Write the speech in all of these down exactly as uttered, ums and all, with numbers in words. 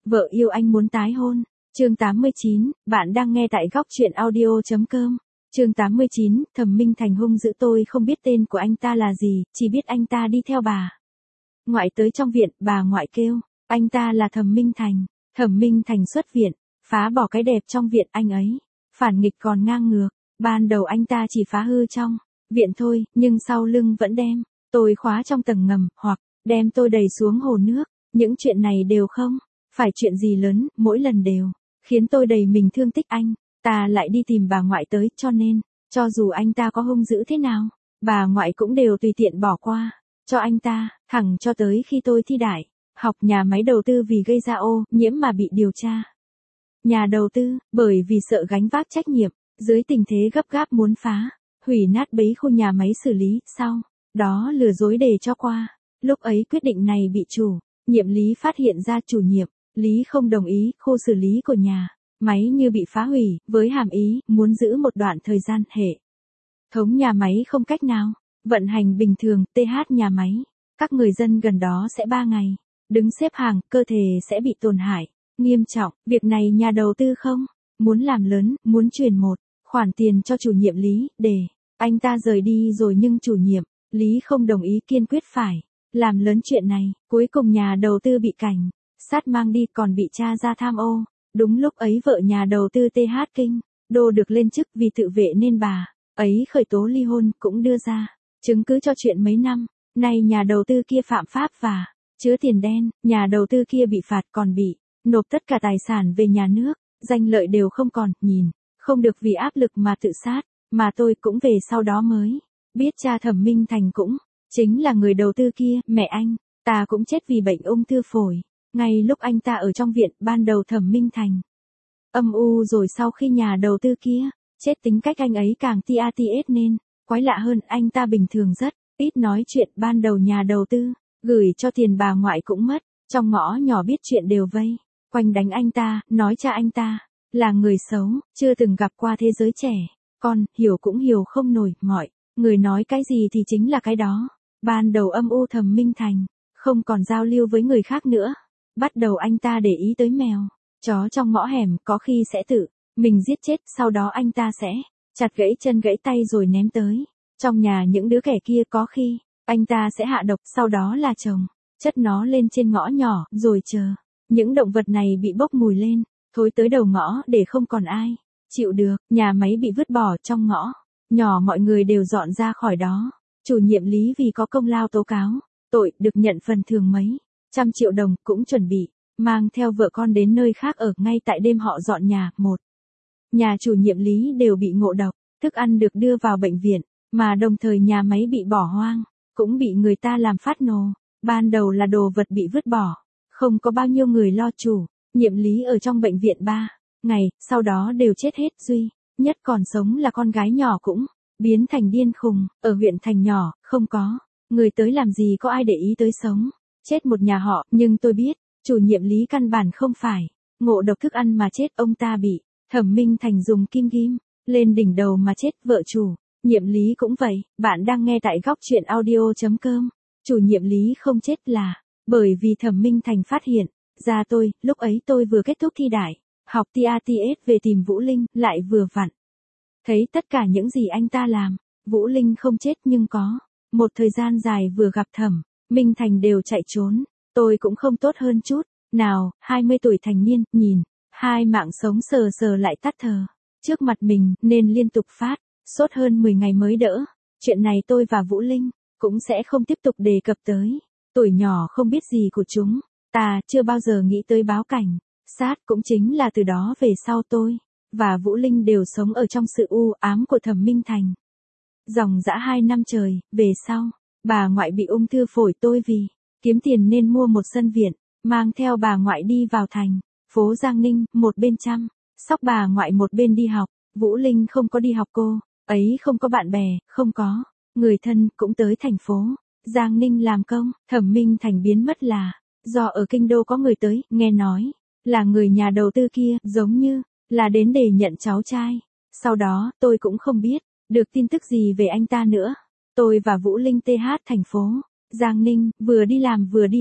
Vợ yêu anh muốn tái hôn. Chương tám mươi chín, bạn đang nghe tại góc truyện audio chấm com. Chương tám mươi chín, Thẩm Minh Thành hung dữ, tôi không biết tên của anh ta là gì, chỉ biết anh ta đi theo bà ngoại tới trong viện, bà ngoại kêu, anh ta là Thẩm Minh Thành. Thẩm Minh Thành xuất viện, phá bỏ cái đẹp trong viện anh ấy, phản nghịch còn ngang ngược. Ban đầu anh ta chỉ phá hư trong viện thôi, nhưng sau lưng vẫn đem tôi khóa trong tầng ngầm, hoặc đem tôi đẩy xuống hồ nước. Những chuyện này đều không phải chuyện gì lớn, mỗi lần đều khiến tôi đầy mình thương tích anh. Ta lại đi tìm bà ngoại tới, cho nên, cho dù anh ta có hung dữ thế nào, bà ngoại cũng đều tùy tiện bỏ qua cho anh ta, thẳng cho tới khi tôi thi đại học nhà máy đầu tư vì gây ra ô nhiễm mà bị điều tra. Nhà đầu tư, bởi vì sợ gánh vác trách nhiệm, dưới tình thế gấp gáp muốn phá hủy nát bấy khu nhà máy xử lý, sau đó lừa dối để cho qua. Lúc ấy quyết định này bị chủ nhiệm Lý phát hiện ra. Chủ nhiệm Lý không đồng ý khu xử lý của nhà máy như bị phá hủy, với hàm ý muốn giữ một đoạn thời gian hệ thống nhà máy không cách nào vận hành bình thường. Th nhà máy, các người dân gần đó sẽ ba ngày đứng xếp hàng, cơ thể sẽ bị tổn hại nghiêm trọng. Việc này nhà đầu tư không muốn làm lớn, muốn chuyển một khoản tiền cho chủ nhiệm Lý để anh ta rời đi rồi, nhưng chủ nhiệm Lý không đồng ý, kiên quyết phải làm lớn chuyện này. Cuối cùng nhà đầu tư bị cảnh sát mang đi, còn bị tra ra tham ô. Đúng lúc ấy vợ nhà đầu tư Th Kinh Đô được lên chức, vì tự vệ nên bà ấy khởi tố ly hôn, cũng đưa ra chứng cứ cho chuyện mấy năm nay nhà đầu tư kia phạm pháp và chứa tiền đen. Nhà đầu tư kia bị phạt, còn bị nộp tất cả tài sản về nhà nước, danh lợi đều không còn. Nhìn không được vì áp lực mà tự sát, mà tôi cũng về sau đó mới biết cha Thẩm Minh Thành cũng chính là người đầu tư kia. Mẹ anh ta cũng chết vì bệnh ung thư phổi ngay lúc anh ta ở trong viện. Ban đầu Thẩm Minh Thành âm u, rồi sau khi nhà đầu tư kia chết, tính cách anh ấy càng tia ts nên quái lạ hơn. Anh ta bình thường rất ít nói chuyện. Ban đầu nhà đầu tư gửi cho tiền bà ngoại cũng mất, trong ngõ nhỏ biết chuyện đều vây quanh đánh anh ta, nói cha anh ta là người xấu, chưa từng gặp qua thế giới trẻ con, hiểu cũng hiểu không nổi, mọi người nói cái gì thì chính là cái đó. Ban đầu âm u, Thẩm Minh Thành không còn giao lưu với người khác nữa. Bắt đầu anh ta để ý tới mèo chó trong ngõ hẻm, có khi sẽ tự mình giết chết, sau đó anh ta sẽ chặt gãy chân gãy tay rồi ném tới trong nhà những đứa kẻ kia. Có khi anh ta sẽ hạ độc, sau đó là chồng chất nó lên trên ngõ nhỏ, rồi chờ những động vật này bị bốc mùi lên, thối tới đầu ngõ để không còn ai chịu được. Nhà máy bị vứt bỏ trong ngõ nhỏ, mọi người đều dọn ra khỏi đó. Chủ nhiệm Lý vì có công lao tố cáo tội, được nhận phần thưởng mấy trăm triệu đồng, cũng chuẩn bị mang theo vợ con đến nơi khác ở. Ngay tại đêm họ dọn nhà, một nhà chủ nhiệm Lý đều bị ngộ độc thức ăn, được đưa vào bệnh viện, mà đồng thời nhà máy bị bỏ hoang, cũng bị người ta làm phát nổ. Ban đầu là đồ vật bị vứt bỏ, không có bao nhiêu người lo. Chủ nhiệm Lý ở trong bệnh viện ba ngày, sau đó đều chết hết, duy nhất còn sống là con gái nhỏ, cũng biến thành điên khùng. Ở huyện thành nhỏ, không có người tới làm gì có ai để ý tới sống chết một nhà họ. Nhưng tôi biết, chủ nhiệm Lý căn bản không phải ngộ độc thức ăn mà chết, ông ta bị Thẩm Minh Thành dùng kim ghim lên đỉnh đầu mà chết. Vợ chủ nhiệm Lý cũng vậy. Bạn đang nghe tại góc truyện audio chấm com. Chủ nhiệm Lý không chết là bởi vì Thẩm Minh Thành phát hiện ra tôi. Lúc ấy tôi vừa kết thúc thi đại học tia ts về tìm Vũ Linh, lại vừa vặn thấy tất cả những gì anh ta làm. Vũ Linh không chết, nhưng có một thời gian dài vừa gặp Thẩm Minh Thành đều chạy trốn. Tôi cũng không tốt hơn chút nào, hai mươi tuổi thành niên, nhìn hai mạng sống sờ sờ lại tắt thở trước mặt mình, nên liên tục phát sốt hơn mười ngày mới đỡ. Chuyện này tôi và Vũ Linh cũng sẽ không tiếp tục đề cập tới. Tuổi nhỏ không biết gì của chúng ta, chưa bao giờ nghĩ tới báo cảnh sát. Cũng chính là từ đó về sau, tôi và Vũ Linh đều sống ở trong sự u ám của Thẩm Minh Thành dòng dã hai năm trời. Về sau, bà ngoại bị ung thư phổi, tôi vì kiếm tiền nên mua một sân viện, mang theo bà ngoại đi vào thành phố Giang Ninh, một bên chăm sóc bà ngoại, một bên đi học. Vũ Linh không có đi học, cô ấy không có bạn bè, không có người thân, cũng tới thành phố Giang Ninh làm công. Thẩm Minh Thành biến mất là do ở Kinh Đô có người tới, nghe nói là người nhà đầu tư kia, giống như là đến để nhận cháu trai. Sau đó, tôi cũng không biết được tin tức gì về anh ta nữa. Tôi và Vũ Linh Th thành phố Giang Ninh, vừa đi làm vừa đi học.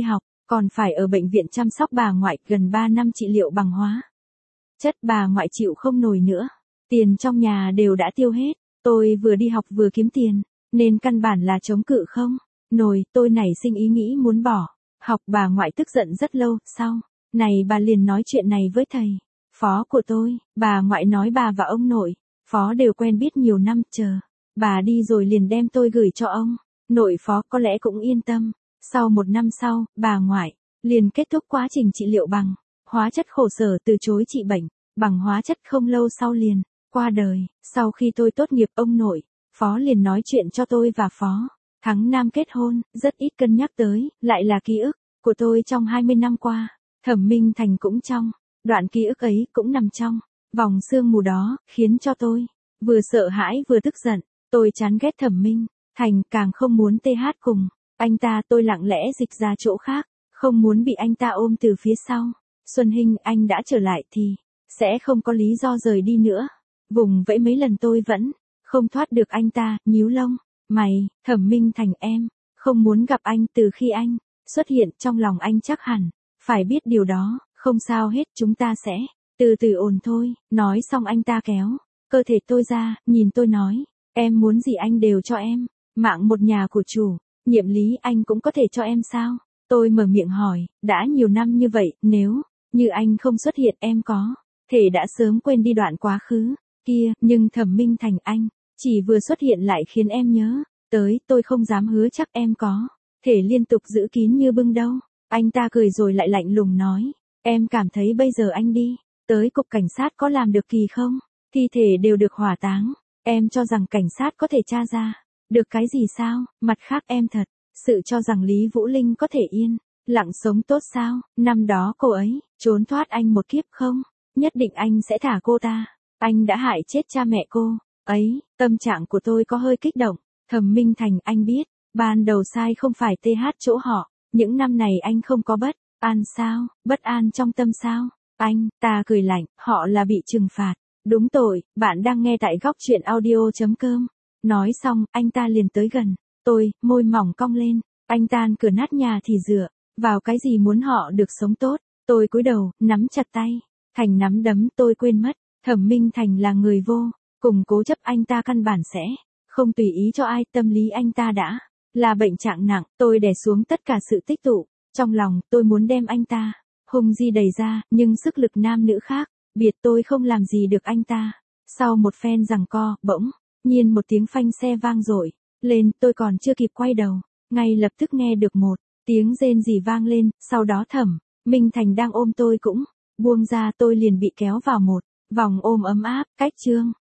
còn phải ở bệnh viện chăm sóc bà ngoại gần ba năm trị liệu bằng hóa chất, bà ngoại chịu không nổi nữa. Tiền trong nhà đều đã tiêu hết, tôi vừa đi học vừa kiếm tiền, nên căn bản là chống cự không nổi, tôi nảy sinh ý nghĩ muốn bỏ học. Bà ngoại tức giận rất lâu, sau này bà liền nói chuyện này với thầy phó của tôi. Bà ngoại nói bà và ông nội phó đều quen biết nhiều năm, chờ bà đi rồi liền đem tôi gửi cho ông nội phó, có lẽ cũng yên tâm. Sau một năm sau, bà ngoại liền kết thúc quá trình trị liệu bằng hóa chất, khổ sở từ chối trị bệnh bằng hóa chất, không lâu sau liền qua đời. Sau khi tôi tốt nghiệp, ông nội phó liền nói chuyện cho tôi và phó Thắng Nam kết hôn, rất ít cân nhắc tới, lại là ký ức của tôi trong hai mươi năm qua. Thẩm Minh Thành cũng trong đoạn ký ức ấy, cũng nằm trong vòng sương mù đó, khiến cho tôi vừa sợ hãi vừa tức giận. Tôi chán ghét Thẩm Minh Thành, càng không muốn tê hát cùng anh ta. Tôi lặng lẽ dịch ra chỗ khác, không muốn bị anh ta ôm từ phía sau. Xuân Hinh, anh đã trở lại thì sẽ không có lý do rời đi nữa. Vùng vẫy mấy lần tôi vẫn không thoát được anh ta, nhíu lông mày. Thẩm Minh Thành, em không muốn gặp anh. Từ khi anh xuất hiện trong lòng anh chắc hẳn phải biết điều đó. Không sao hết, chúng ta sẽ từ từ ổn thôi. Nói xong anh ta kéo cơ thể tôi ra, nhìn tôi nói, em muốn gì anh đều cho em. Mạng một nhà của chủ nhiệm Lý anh cũng có thể cho em sao? Tôi mở miệng hỏi, đã nhiều năm như vậy, nếu như anh không xuất hiện em có thể đã sớm quên đi đoạn quá khứ kia. Nhưng Thẩm Minh Thành, anh chỉ vừa xuất hiện lại khiến em nhớ tới. Tôi không dám hứa chắc em có thể liên tục giữ kín như bưng đâu. Anh ta cười rồi lại lạnh lùng nói, em cảm thấy bây giờ anh đi tới cục cảnh sát có làm được kỳ không? Thi thể đều được hỏa táng, em cho rằng cảnh sát có thể tra ra được cái gì sao? Mặt khác em thật sự cho rằng Lý Vũ Linh có thể yên lặng sống tốt sao? Năm đó cô ấy trốn thoát anh một kiếp không? Nhất định anh sẽ thả cô ta. Anh đã hại chết cha mẹ cô ấy. Tâm trạng của tôi có hơi kích động. Thẩm Minh Thành, anh biết ban đầu sai không phải tê hát chỗ họ. Những năm này anh không có bất an sao? Bất an trong tâm sao? Anh ta cười lạnh, họ là bị trừng phạt đúng tội. Bạn đang nghe tại góc truyện audio chấm com. Nói xong, anh ta liền tới gần tôi, môi mỏng cong lên. Anh tan cửa nát nhà thì dựa vào cái gì muốn họ được sống tốt? Tôi cúi đầu, nắm chặt tay Thành nắm đấm. Tôi quên mất Thẩm Minh Thành là người vô cùng cố chấp. Anh ta căn bản sẽ không tùy ý cho ai. Tâm lý anh ta đã là bệnh trạng nặng. Tôi đè xuống tất cả sự tích tụ trong lòng. Tôi muốn đem anh ta hung di đẩy ra, nhưng sức lực nam nữ khác biệt, tôi không làm gì được anh ta. Sau một phen giằng co, bỗng nhiên một tiếng phanh xe vang dội lên. Tôi còn chưa kịp quay đầu, ngay lập tức nghe được một tiếng rên rỉ vang lên. Sau đó Thẩm Minh Thành đang ôm tôi cũng buông ra. Tôi liền bị kéo vào một vòng ôm ấm áp. Cách chương